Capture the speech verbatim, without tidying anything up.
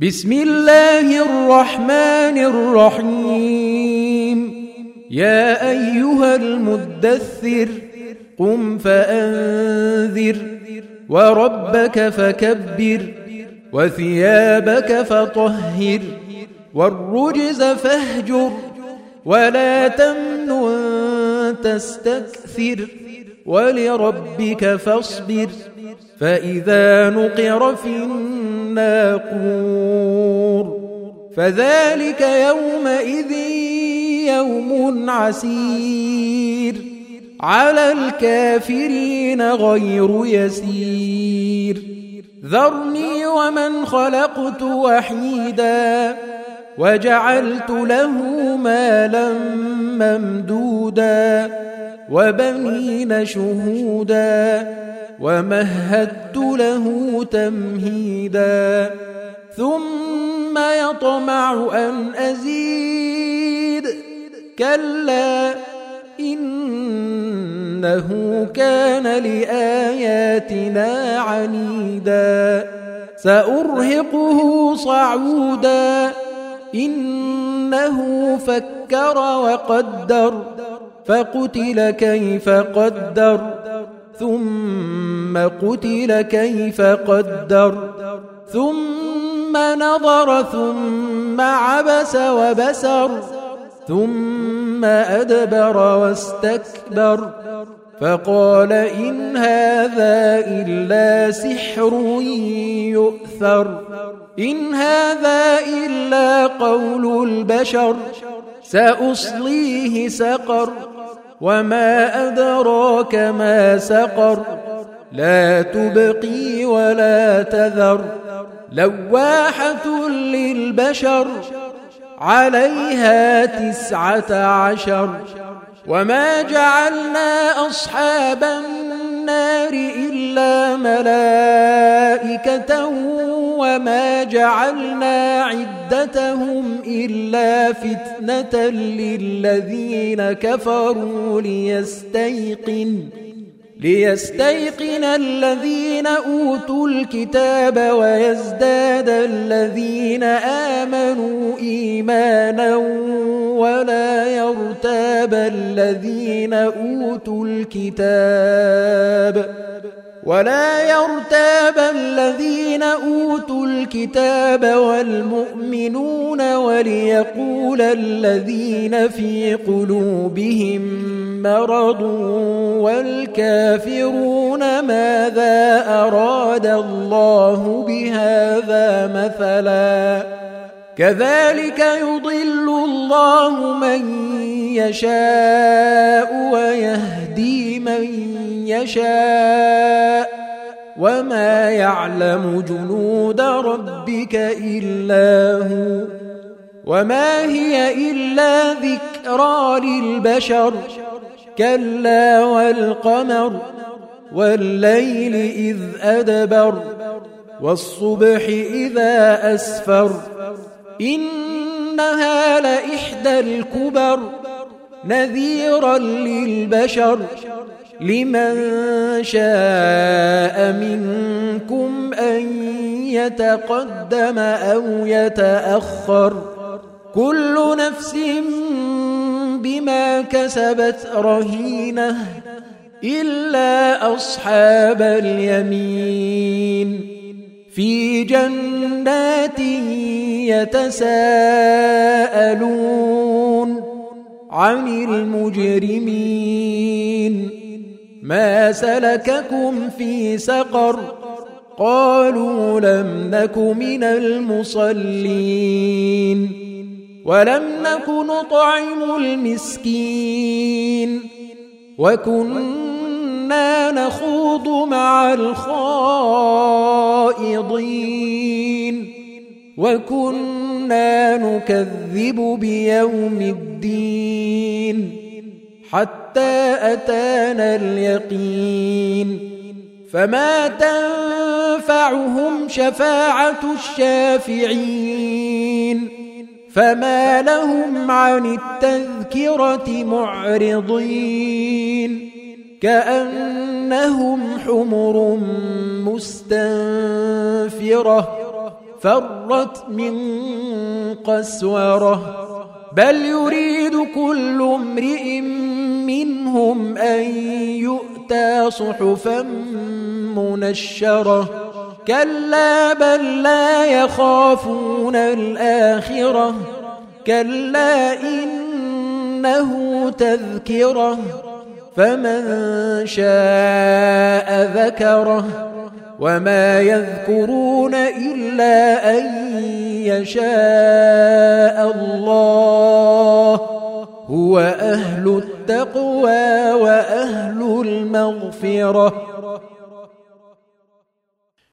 بسم الله الرحمن الرحيم. يا أيها المدثر قم فأنذر وربك فكبر وثيابك فطهر والرجز فاهجر ولا تمنن تستكثر ولربك فاصبر فإذا نقر في الناقور فذلك يومئذ يوم عسير على الكافرين غير يسير. ذرني ومن خلقت وحيدا وجعلت له مالا ممدودا وبنين شهودا ومهدت له تمهيدا ثم يطمع أن أزيد كلا إنه كان لآياتنا عنيدا سأرهقه صعودا إنه فكر وقدر فقتل كيف قدر ثم قتل كيف قدر ثم نظر ثم عبس وبسر ثم أدبر واستكبر فقال إن هذا إلا سحر يؤثر إن هذا إلا قول البشر سأصليه سقر وما أدراك ما سقر لا تبقي ولا تذر لواحة للبشر عليها تسعة عشر وما جعلنا أصحاب النار إلا ملائكة وما جعلنا عدتهم إلا فتنة للذين كفروا ليستيقن ليستيقن الذين أوتوا الكتاب ويزداد الذين آمنوا إيمانا ولا يرتاب الذين أوتوا الكتاب ولا يرتاب الذين أوتوا الكتاب والمؤمنون وليقول الذين في قلوبهم مرض والكافرون ماذا أراد الله بهذا مثلا كذلك يضل الله من يشاء ويهدي من يشاء وما يعلم جنود ربك إلا هو وما هي إلا ذكرى للبشر كلا والقمر والليل إذ أدبر والصبح إذا أسفر إنها لإحدى الكبر نذيرا للبشر لمن شاء منكم أن يتقدم أو يتأخر كل نفس بما كسبت رهينة إلا أصحاب اليمين في جنات يتساءلون عن المجرمين ما سلككم في سقر قالوا لم نك من المصلين ولم نك نطعم المسكين وكنا نخوض مع الخائضين وكنا نكذب بيوم الدين حتى أتانا اليقين فما تنفعهم شفاعة الشافعين فما لهم عن التذكرة معرضين كأنهم حمر مستنفرة فرت من قسورة بل يريد كل امرئ منهم أن يؤتى صحفا منشرة كلا بل لا يخافون الآخرة كلا إنه تذكرة فمن شاء ذكره وما يذكرون إلا أن يشاء الله هو أهل التقوى وأهل المغفرة